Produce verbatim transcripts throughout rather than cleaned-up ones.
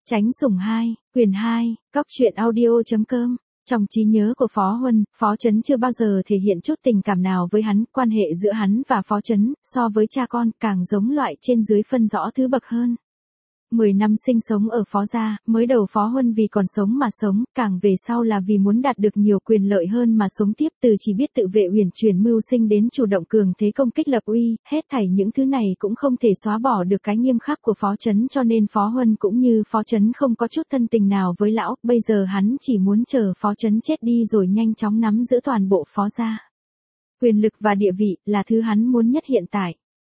Chánh Sủng hai, quyển hai, cóc truyện audio chấm com. Trong trí nhớ của Phó Huân, Phó Chấn chưa bao giờ thể hiện chút tình cảm nào với hắn, quan hệ giữa hắn và Phó Chấn, so với cha con, càng giống loại trên dưới phân rõ thứ bậc hơn. Mười năm sinh sống ở Phó gia, mới đầu Phó Huân vì còn sống mà sống, càng về sau là vì muốn đạt được nhiều quyền lợi hơn mà sống tiếp, từ chỉ biết tự vệ uyển chuyển mưu sinh đến chủ động cường thế công kích lập uy, hết thảy những thứ này cũng không thể xóa bỏ được cái nghiêm khắc của Phó Chấn, cho nên Phó Huân cũng như Phó Chấn không có chút thân tình nào với lão, bây giờ hắn chỉ muốn chờ Phó Chấn chết đi rồi nhanh chóng nắm giữ toàn bộ Phó gia. Quyền lực và địa vị là thứ hắn muốn nhất hiện tại.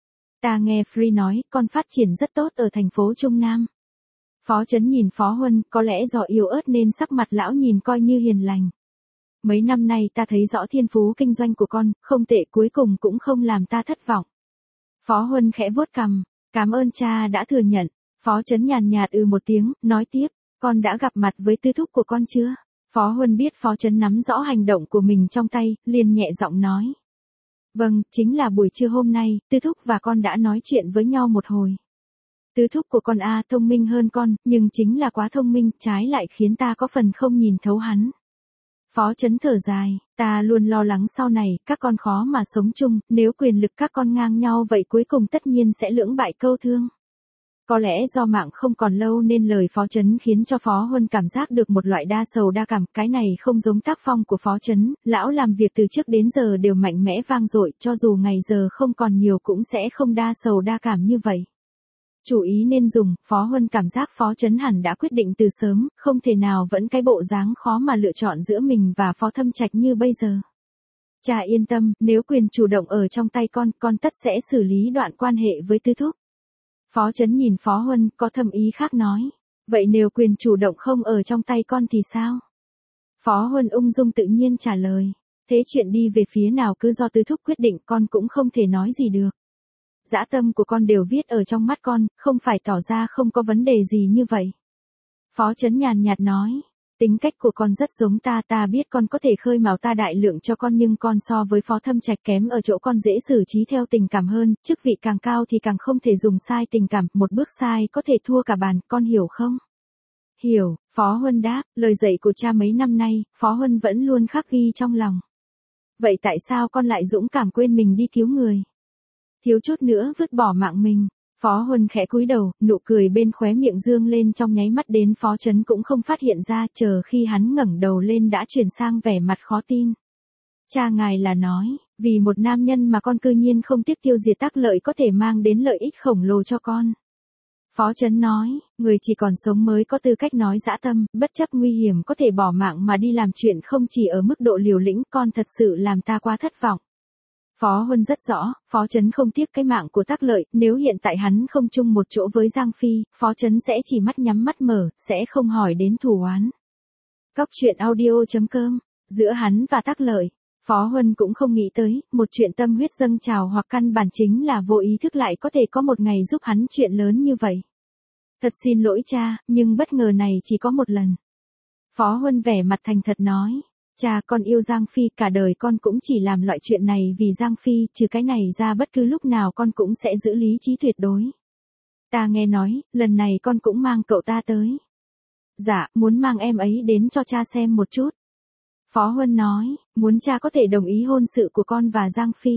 Ta nghe Free nói, con phát triển rất tốt ở thành phố Trung Nam. Phó Chấn nhìn Phó Huân, có lẽ do yếu ớt nên sắc mặt lão nhìn coi như hiền lành. Mấy năm nay ta thấy rõ thiên phú kinh doanh của con, không tệ, cuối cùng cũng không làm ta thất vọng. Phó Huân khẽ vuốt cằm, cảm ơn cha đã thừa nhận. Phó Chấn nhàn nhạt ừ một tiếng, nói tiếp, con đã gặp mặt với tư thúc của con chưa? Phó Huân biết Phó Chấn nắm rõ hành động của mình trong tay, liền nhẹ giọng nói. Vâng, chính là buổi trưa hôm nay, tư thúc và con đã nói chuyện với nhau một hồi. Tư thúc của con a thông minh hơn con, nhưng chính là quá thông minh, trái lại khiến ta có phần không nhìn thấu hắn. Phó Chấn thở dài, ta luôn lo lắng sau này, các con khó mà sống chung, nếu quyền lực các con ngang nhau vậy cuối cùng tất nhiên sẽ lưỡng bại câu thương. Có lẽ do mạng không còn lâu nên lời Phó Chấn khiến cho Phó Huân cảm giác được một loại đa sầu đa cảm, cái này không giống tác phong của Phó Chấn, lão làm việc từ trước đến giờ đều mạnh mẽ vang dội, cho dù ngày giờ không còn nhiều cũng sẽ không đa sầu đa cảm như vậy. Chủ ý nên dùng, Phó Huân cảm giác Phó Chấn hẳn đã quyết định từ sớm, không thể nào vẫn cái bộ dáng khó mà lựa chọn giữa mình và Phó Thâm Trạch như bây giờ. Cha yên tâm, nếu quyền chủ động ở trong tay con, con tất sẽ xử lý đoạn quan hệ với tư thúc. Phó Chấn nhìn Phó Huân, có thâm ý khác nói. Vậy nếu quyền chủ động không ở trong tay con thì sao? Phó Huân ung dung tự nhiên trả lời. Thế chuyện đi về phía nào cứ do tư thúc quyết định, con cũng không thể nói gì được. Dã tâm của con đều viết ở trong mắt con, không phải tỏ ra không có vấn đề gì như vậy. Phó Chấn nhàn nhạt nói. Tính cách của con rất giống ta, ta biết con có thể khơi mào ta đại lượng cho con, nhưng con so với Phó Thâm Trạch kém ở chỗ con dễ xử trí theo tình cảm hơn, chức vị càng cao thì càng không thể dùng sai tình cảm, một bước sai có thể thua cả bàn, con hiểu không? Hiểu, Phó Huân đáp, lời dạy của cha mấy năm nay, Phó Huân vẫn luôn khắc ghi trong lòng. Vậy tại sao con lại dũng cảm quên mình đi cứu người? Thiếu chút nữa vứt bỏ mạng mình. Phó Huân khẽ cúi đầu, nụ cười bên khóe miệng dương lên trong nháy mắt đến Phó Chấn cũng không phát hiện ra, chờ khi hắn ngẩng đầu lên đã chuyển sang vẻ mặt khó tin. Cha ngài là nói, vì một nam nhân mà con cư nhiên không tiếc tiêu diệt Tác Lợi có thể mang đến lợi ích khổng lồ cho con. Phó Chấn nói, người chỉ còn sống mới có tư cách nói dã tâm, bất chấp nguy hiểm có thể bỏ mạng mà đi làm chuyện không chỉ ở mức độ liều lĩnh, con thật sự làm ta quá thất vọng. Phó Huân rất rõ, Phó Chấn không tiếc cái mạng của Tác Lợi, nếu hiện tại hắn không chung một chỗ với Giang Phi, Phó Chấn sẽ chỉ mắt nhắm mắt mở, sẽ không hỏi đến thù oán. Cóc truyện audio chấm com, giữa hắn và Tác Lợi, Phó Huân cũng không nghĩ tới, một chuyện tâm huyết dâng trào hoặc căn bản chính là vô ý thức lại có thể có một ngày giúp hắn chuyện lớn như vậy. Thật xin lỗi cha, nhưng bất ngờ này chỉ có một lần. Phó Huân vẻ mặt thành thật nói. Cha, con yêu Giang Phi, cả đời con cũng chỉ làm loại chuyện này vì Giang Phi, trừ cái này ra bất cứ lúc nào con cũng sẽ giữ lý trí tuyệt đối. Ta nghe nói, lần này con cũng mang cậu ta tới. Dạ, muốn mang em ấy đến cho cha xem một chút. Phó Huân nói, muốn cha có thể đồng ý hôn sự của con và Giang Phi.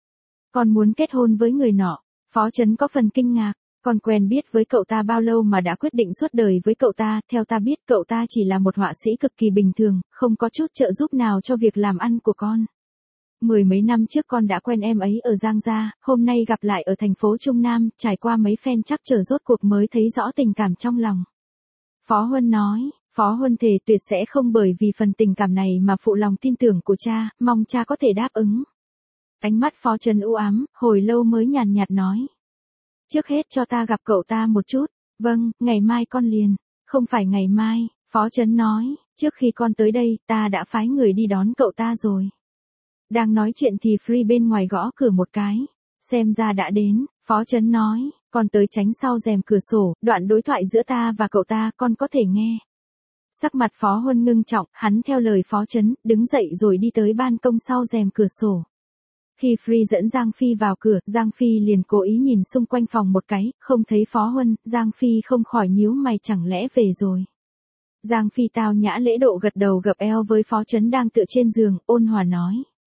Con muốn kết hôn với người nọ. Phó Chấn có phần kinh ngạc. Con quen biết với cậu ta bao lâu mà đã quyết định suốt đời với cậu ta, theo ta biết cậu ta chỉ là một họa sĩ cực kỳ bình thường, không có chút trợ giúp nào cho việc làm ăn của con. Mười mấy năm trước con đã quen em ấy ở Giang Gia, hôm nay gặp lại ở thành phố Trung Nam, trải qua mấy phen trắc trở rốt cuộc mới thấy rõ tình cảm trong lòng. Phó Huân nói, Phó Huân thề tuyệt sẽ không bởi vì phần tình cảm này mà phụ lòng tin tưởng của cha, mong cha có thể đáp ứng. Ánh mắt Phó Chấn u ám, hồi lâu mới nhàn nhạt nói. Trước hết cho ta gặp cậu ta một chút. Vâng, ngày mai con liền. Không phải ngày mai, Phó Chấn nói, trước khi con tới đây, ta đã phái người đi đón cậu ta rồi. Đang nói chuyện thì Free bên ngoài gõ cửa một cái. Xem ra đã đến, Phó Chấn nói, con tới tránh sau rèm cửa sổ, đoạn đối thoại giữa ta và cậu ta con có thể nghe. Sắc mặt Phó Huân ngưng trọng, hắn theo lời Phó Chấn, đứng dậy rồi đi tới ban công sau rèm cửa sổ. Khi Free dẫn Giang Phi vào cửa, Giang Phi liền cố ý nhìn xung quanh phòng một cái, không thấy Phó Huân, Giang Phi không khỏi nhíu mày chẳng lẽ về rồi. Giang Phi tao nhã lễ độ gật đầu gập eo với Phó Chấn đang tựa trên giường, ôn hòa nói.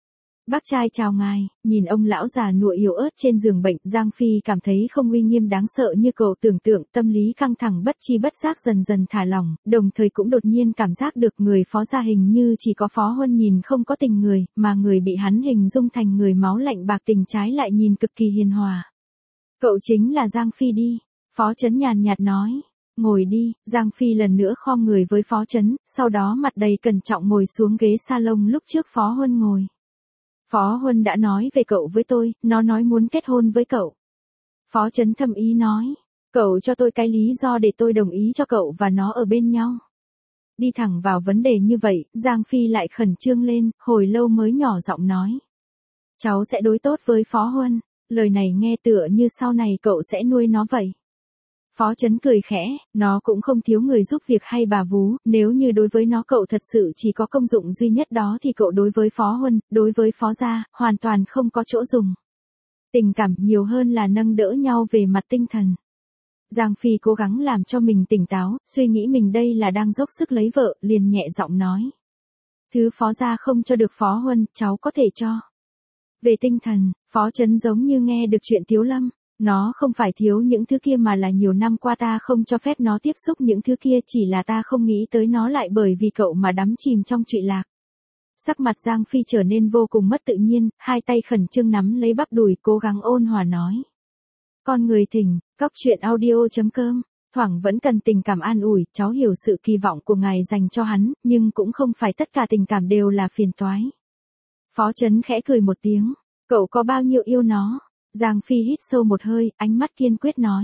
Bác trai chào ngài, nhìn ông lão già nua yếu ớt trên giường bệnh, Giang Phi cảm thấy không uy nghiêm đáng sợ như cậu tưởng tượng, tâm lý căng thẳng bất chi bất giác dần dần thả lỏng, đồng thời cũng đột nhiên cảm giác được người Phó gia hình như chỉ có Phó Huân nhìn không có tình người, mà người bị hắn hình dung thành người máu lạnh bạc tình trái lại nhìn cực kỳ hiền hòa. Cậu chính là Giang Phi đi, Phó Chấn nhàn nhạt nói. Ngồi đi, Giang Phi lần nữa khom người với Phó Chấn, sau đó mặt đầy cẩn trọng ngồi xuống ghế salon lúc trước Phó Huân ngồi. Phó Huân đã nói về cậu với tôi, nó nói muốn kết hôn với cậu. Phó Chấn thầm ý nói, cậu cho tôi cái lý do để tôi đồng ý cho cậu và nó ở bên nhau. Đi thẳng vào vấn đề như vậy, Giang Phi lại khẩn trương lên, hồi lâu mới nhỏ giọng nói. Cháu sẽ đối tốt với Phó Huân, lời này nghe tựa như sau này cậu sẽ nuôi nó vậy. Phó Chấn cười khẽ, nó cũng không thiếu người giúp việc hay bà vú, nếu như đối với nó cậu thật sự chỉ có công dụng duy nhất đó thì cậu đối với Phó Huân, đối với Phó gia, hoàn toàn không có chỗ dùng. Tình cảm nhiều hơn là nâng đỡ nhau về mặt tinh thần. Giang Phi cố gắng làm cho mình tỉnh táo, suy nghĩ mình đây là đang dốc sức lấy vợ, liền nhẹ giọng nói. Thứ Phó gia không cho được Phó Huân, cháu có thể cho. Về tinh thần, Phó Chấn giống như nghe được chuyện Tiếu Lâm. Nó không phải thiếu những thứ kia mà là nhiều năm qua ta không cho phép nó tiếp xúc những thứ kia, chỉ là ta không nghĩ tới nó lại bởi vì cậu mà đắm chìm trong trụy lạc. Sắc mặt Giang Phi trở nên vô cùng mất tự nhiên, hai tay khẩn trương nắm lấy bắp đùi cố gắng ôn hòa nói. Con người thỉnh, cóc truyện audio chấm com, thoảng vẫn cần tình cảm an ủi, cháu hiểu sự kỳ vọng của ngài dành cho hắn, nhưng cũng không phải tất cả tình cảm đều là phiền toái. Phó Chấn khẽ cười một tiếng, cậu có bao nhiêu yêu nó? Giang Phi hít sâu một hơi, ánh mắt kiên quyết nói.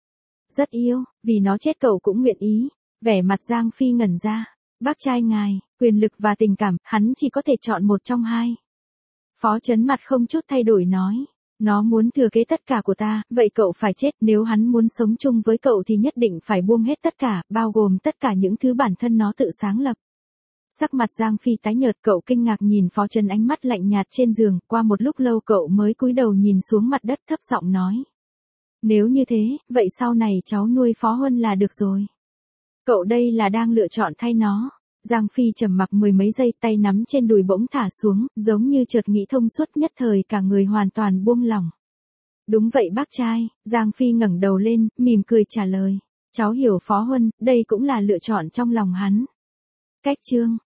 Rất yêu, vì nó chết cậu cũng nguyện ý. Vẻ mặt Giang Phi ngẩn ra. Bác trai ngài, quyền lực và tình cảm, hắn chỉ có thể chọn một trong hai. Phó Chấn mặt không chút thay đổi nói. Nó muốn thừa kế tất cả của ta, vậy cậu phải chết, nếu hắn muốn sống chung với cậu thì nhất định phải buông hết tất cả, bao gồm tất cả những thứ bản thân nó tự sáng lập. Sắc mặt Giang Phi tái nhợt, cậu kinh ngạc nhìn Phó Chấn ánh mắt lạnh nhạt trên giường, qua một lúc lâu cậu mới cúi đầu nhìn xuống mặt đất thấp giọng nói. Nếu như thế, vậy sau này cháu nuôi Phó Huân là được rồi. Cậu đây là đang lựa chọn thay nó. Giang Phi trầm mặc mười mấy giây, tay nắm trên đùi bỗng thả xuống, giống như chợt nghĩ thông suốt, nhất thời cả người hoàn toàn buông lỏng. Đúng vậy bác trai, Giang Phi ngẩng đầu lên, mỉm cười trả lời. Cháu hiểu Phó Huân, đây cũng là lựa chọn trong lòng hắn. Cách chương